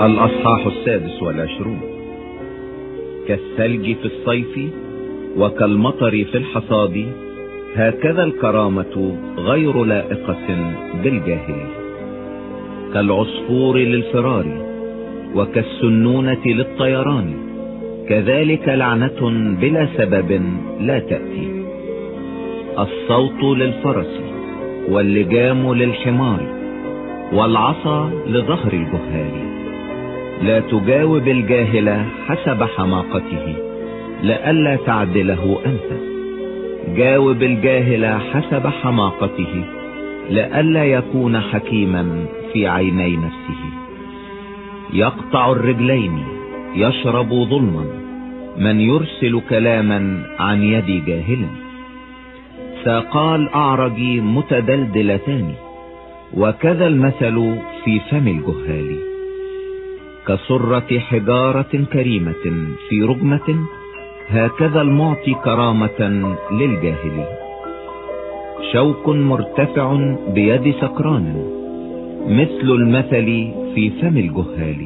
الأصحاح 26. كالثلج في الصيف وكالمطر في الحصاد، هكذا الكرامة غير لائقة بالجاهل. كالعصفور للفرار وكالسنونة للطيران، كذلك لعنة بلا سبب لا تأتي. الصوت للفرس واللجام للحمار والعصا لظهر الجهال. لا تجاوب الجاهل حسب حماقته لئلا تعدله أنت. جاوب الجاهل حسب حماقته لئلا يكون حكيما في عيني نفسه. يقطع الرجلين يشرب ظلما، من يرسل كلاما عن يد جاهل. ساقا الأعرج متدلدلتان، وكذا المثل في فم الجهال. كسرة حجارة كريمة في رجمة، هكذا المعطي كرامة للجاهل. شوك مرتفع بيد سكران، مثل المثل في فم الجهال.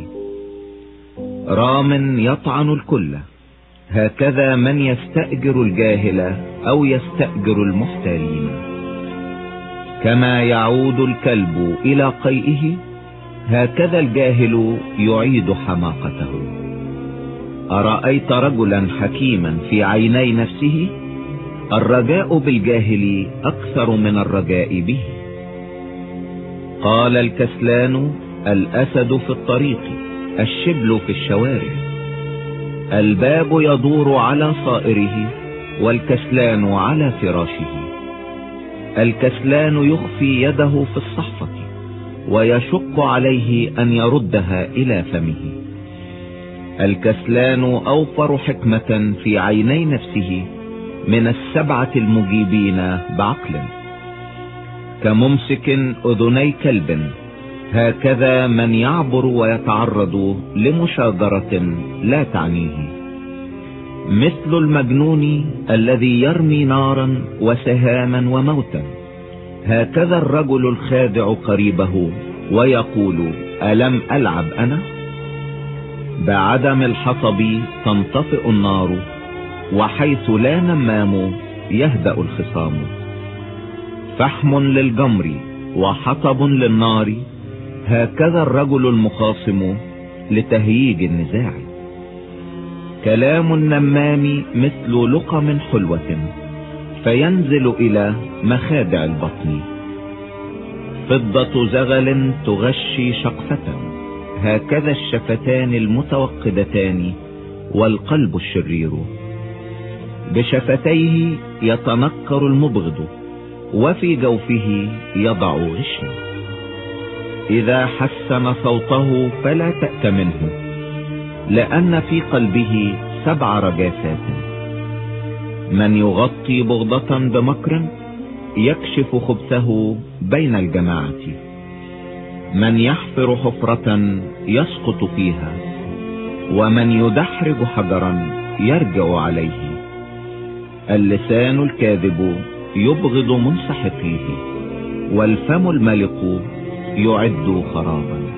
رام يطعن الكل، هكذا من يستأجر الجاهل أو يستأجر المحتالين. كما يعود الكلب إلى قيئه، هكذا الجاهل يعيد حماقته. أرأيت رجلا حكيما في عيني نفسه؟ الرجاء بالجاهل أكثر من الرجاء به. قال الكسلان: الأسد في الطريق، الشبل في الشوارع. الباب يدور على صائره، والكسلان على فراشه. الكسلان يخفي يده في الصحفة، ويشق عليه أن يردها إلى فمه. الكسلان أوفر حكمة في عيني نفسه من 7 المجيبين بعقل. كممسك أذني كلب، هكذا من يعبر ويتعرض لمشاجرة لا تعنيه. مثل المجنون الذي يرمي نارا وسهاما وموتا، هكذا الرجل الخادع قريبه ويقول: ألم ألعب أنا؟ بعدم الحطب تنطفئ النار، وحيث لا نمام يهدأ الخصام. فحم للجمر وحطب للنار، هكذا الرجل المخاصم لتهييج النزاع. كلام النمام مثل لقم حلوة، فينزل إلى مخادع البطن. فضة زغل تغشي شقفة، هكذا الشفتان المتوقدتان والقلب الشرير. بشفتيه يتنكر المبغض، وفي جوفه يضع غشا. إذا حسن صوته فلا تأت منه، لأن في قلبه 7 رجاسات. من يغطي بغضة بمكر، يكشف خبثه بين الجماعة. من يحفر حفرة يسقط فيها، ومن يدحرج حجرا يرجع عليه. اللسان الكاذب يبغض منسحقيه، والفم الملق يعد خرابا.